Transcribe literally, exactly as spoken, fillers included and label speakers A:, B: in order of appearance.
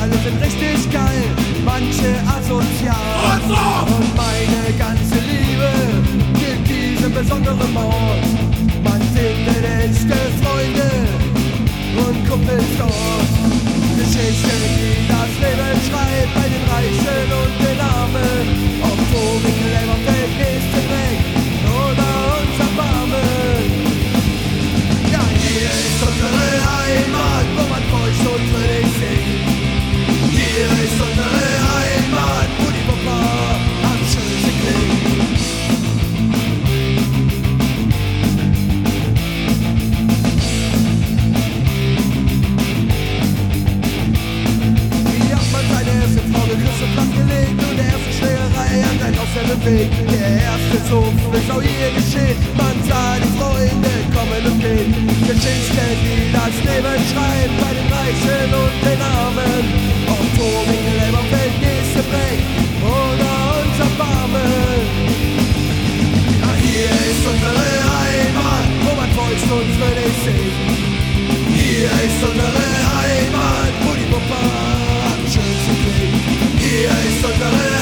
A: alle sind richtig geil, manche asozial. Und, so. Und meine ganze Liebe gilt diesem besonderen Ort. Man findet echte Freunde und Kumpels dort. Geschichten, die das Leben schreibt, bei den Reichen und den Armen. Ob Vogel, Leberfeld, nächste Dreck oder uns Erbarmen. Ja, hier ist unsere Heimat, wo man feucht und fröhlich singt. Hier ist unsere Heimat, wo die Wupper am schönsten klingt. Hier hat man seine erste Frau geküsst und flach gelegt und der erste Schlägerei an ein Haus bewegt. Der erste Sumpf ist auch hier geschehen, man sah die Freunde kommen und gehen. Geschichten, die das Leben schreibt, bei den Reichen und den Armen. Ob Tobing, Leberfeld, nächste Breck oder uns Erbarmen. Ja, hier ist unsere Heimat, wo man feucht und fröhlich singt. Hier ist unsere Heimat, wo die Wupper am schönsten klingt. Hier ist unsere